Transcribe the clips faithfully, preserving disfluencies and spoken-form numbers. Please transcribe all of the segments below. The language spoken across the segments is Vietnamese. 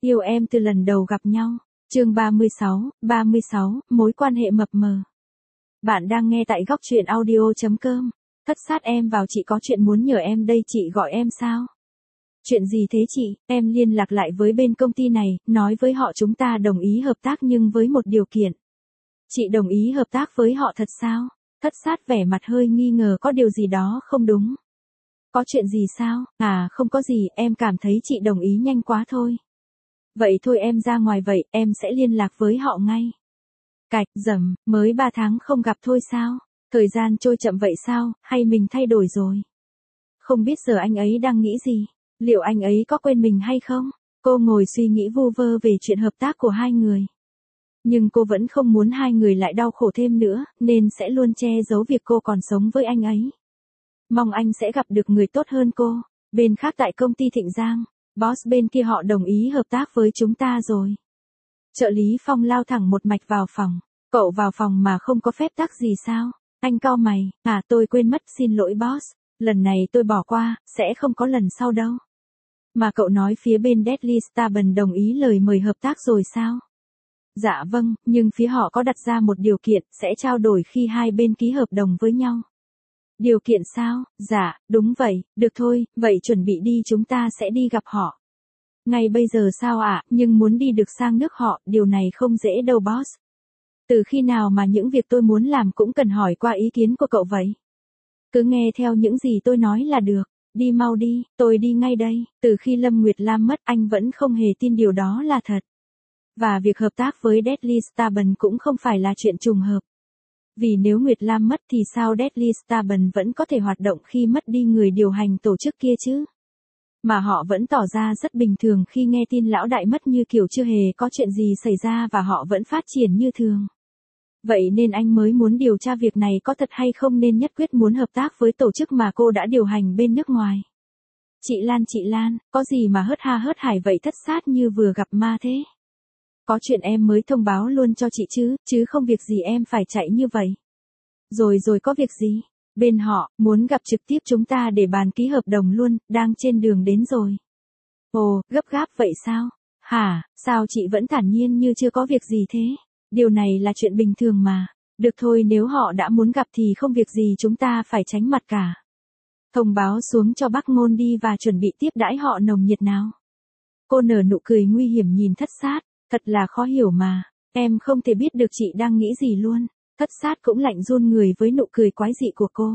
Yêu em từ lần đầu gặp nhau. Chương ba mươi sáu, ba mươi sáu, mối quan hệ mập mờ. Bạn đang nghe tại góc truyện audio chấm com. Thất sát em vào, chị có chuyện muốn nhờ em đây, chị gọi em sao? Chuyện gì thế chị? Em liên lạc lại với bên công ty này, nói với họ chúng ta đồng ý hợp tác nhưng với một điều kiện. Chị đồng ý hợp tác với họ thật sao? Thất sát vẻ mặt hơi nghi ngờ có điều gì đó không đúng. Có chuyện gì sao? À không có gì, em cảm thấy chị đồng ý nhanh quá thôi. Vậy thôi em ra ngoài vậy, em sẽ liên lạc với họ ngay. Cạch, dầm, mới ba tháng không gặp thôi sao? Thời gian trôi chậm vậy sao, hay mình thay đổi rồi? Không biết giờ anh ấy đang nghĩ gì? Liệu anh ấy có quên mình hay không? Cô ngồi suy nghĩ vu vơ về chuyện hợp tác của hai người. Nhưng cô vẫn không muốn hai người lại đau khổ thêm nữa, nên sẽ luôn che giấu việc cô còn sống với anh ấy. Mong anh sẽ gặp được người tốt hơn cô. Bên khác tại công ty Thịnh Giang, boss bên kia họ đồng ý hợp tác với chúng ta rồi. Trợ lý Phong lao thẳng một mạch vào phòng. Cậu vào phòng mà không có phép tắc gì sao? Anh cau mày, à tôi quên mất, xin lỗi boss. Lần này tôi bỏ qua, sẽ không có lần sau đâu. Mà cậu nói phía bên Deadly Starbuns đồng ý lời mời hợp tác rồi sao? Dạ vâng, nhưng phía họ có đặt ra một điều kiện, sẽ trao đổi khi hai bên ký hợp đồng với nhau. Điều kiện sao? Dạ, đúng vậy, được thôi, vậy chuẩn bị đi, chúng ta sẽ đi gặp họ. Ngay bây giờ sao ạ? À? Nhưng muốn đi được sang nước họ, điều này không dễ đâu boss. Từ khi nào mà những việc tôi muốn làm cũng cần hỏi qua ý kiến của cậu vậy? Cứ nghe theo những gì tôi nói là được. Đi mau đi, tôi đi ngay đây. Từ khi Lâm Nguyệt Lam mất anh vẫn không hề tin điều đó là thật. Và việc hợp tác với Deadly Starbuns cũng không phải là chuyện trùng hợp. Vì nếu Nguyệt Lam mất thì sao Deadly Starbuns vẫn có thể hoạt động khi mất đi người điều hành tổ chức kia chứ? Mà họ vẫn tỏ ra rất bình thường khi nghe tin lão đại mất, như kiểu chưa hề có chuyện gì xảy ra và họ vẫn phát triển như thường. Vậy nên anh mới muốn điều tra việc này có thật hay không, nên nhất quyết muốn hợp tác với tổ chức mà cô đã điều hành bên nước ngoài. Chị Lan, chị Lan, có gì mà hớt ha hớt hải vậy, thất sát như vừa gặp ma thế? Có chuyện em mới thông báo luôn cho chị chứ, chứ không việc gì em phải chạy như vậy. Rồi rồi, có việc gì? Bên họ, muốn gặp trực tiếp chúng ta để bàn ký hợp đồng luôn, đang trên đường đến rồi. Ồ, gấp gáp vậy sao? Hả, sao chị vẫn thản nhiên như chưa có việc gì thế? Điều này là chuyện bình thường mà. Được thôi, nếu họ đã muốn gặp thì không việc gì chúng ta phải tránh mặt cả. Thông báo xuống cho bác Ngôn đi và chuẩn bị tiếp đãi họ nồng nhiệt nào. Cô nở nụ cười nguy hiểm nhìn thất sát. Thật là khó hiểu mà, em không thể biết được chị đang nghĩ gì luôn. Thất sát cũng lạnh run người với nụ cười quái dị của cô.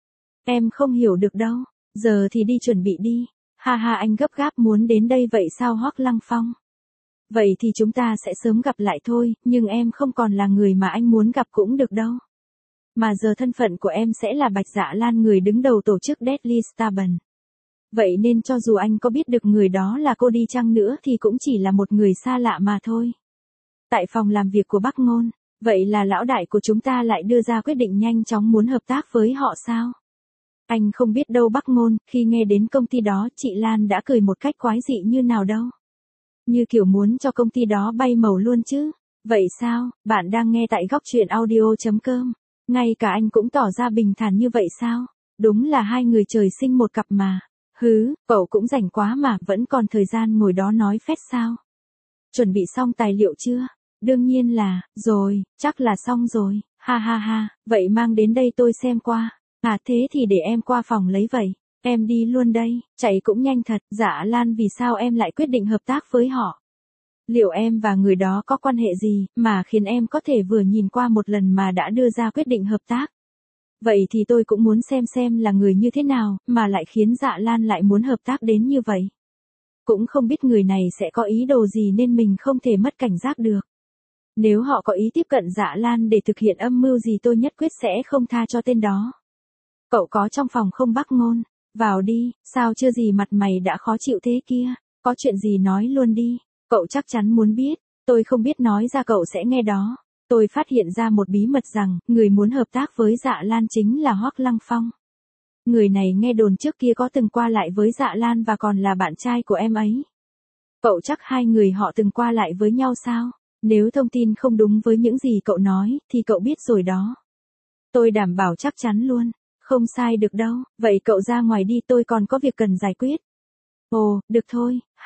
Em không hiểu được đâu, giờ thì đi chuẩn bị đi. Ha ha, anh gấp gáp muốn đến đây vậy sao Hoắc Lăng Phong? Vậy thì chúng ta sẽ sớm gặp lại thôi, nhưng em không còn là người mà anh muốn gặp cũng được đâu. Mà giờ thân phận của em sẽ là Bạch Dạ Lan, người đứng đầu tổ chức Deadly Starbuns. Vậy nên cho dù anh có biết được người đó là cô đi chăng nữa thì cũng chỉ là một người xa lạ mà thôi. Tại phòng làm việc của Bắc Ngôn, vậy là lão đại của chúng ta lại đưa ra quyết định nhanh chóng muốn hợp tác với họ sao? Anh không biết đâu Bắc Ngôn, khi nghe đến công ty đó chị Lan đã cười một cách quái dị như nào đâu. Như kiểu muốn cho công ty đó bay màu luôn chứ. Vậy sao, bạn đang nghe tại góc truyện audio chấm com. Ngay cả anh cũng tỏ ra bình thản như vậy sao? Đúng là hai người trời sinh một cặp mà. Hứ, cậu cũng rảnh quá mà, vẫn còn thời gian ngồi đó nói phét sao? Chuẩn bị xong tài liệu chưa? Đương nhiên là, rồi, chắc là xong rồi, ha ha ha, vậy mang đến đây tôi xem qua. À thế thì để em qua phòng lấy vậy, em đi luôn đây, chạy cũng nhanh thật. Dạ Lan, vì sao em lại quyết định hợp tác với họ? Liệu em và người đó có quan hệ gì, mà khiến em có thể vừa nhìn qua một lần mà đã đưa ra quyết định hợp tác? Vậy thì tôi cũng muốn xem xem là người như thế nào, mà lại khiến Dạ Lan lại muốn hợp tác đến như vậy. Cũng không biết người này sẽ có ý đồ gì nên mình không thể mất cảnh giác được. Nếu họ có ý tiếp cận Dạ Lan để thực hiện âm mưu gì tôi nhất quyết sẽ không tha cho tên đó. Cậu có trong phòng không Bắc Ngôn? Vào đi, sao chưa gì mặt mày đã khó chịu thế kia? Có chuyện gì nói luôn đi, cậu chắc chắn muốn biết, tôi không biết nói ra cậu sẽ nghe đó. Tôi phát hiện ra một bí mật rằng, người muốn hợp tác với Dạ Lan chính là Hoắc Lăng Phong. Người này nghe đồn trước kia có từng qua lại với Dạ Lan và còn là bạn trai của em ấy. Cậu chắc hai người họ từng qua lại với nhau sao? Nếu thông tin không đúng với những gì cậu nói, thì cậu biết rồi đó. Tôi đảm bảo chắc chắn luôn, không sai được đâu, vậy cậu ra ngoài đi, tôi còn có việc cần giải quyết. Ồ, được thôi, ha,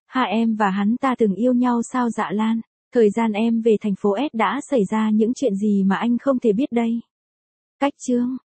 Hai em và hắn ta từng yêu nhau sao Dạ Lan? Thời gian em về thành phố S đã xảy ra những chuyện gì mà anh không thể biết đây? Cách chương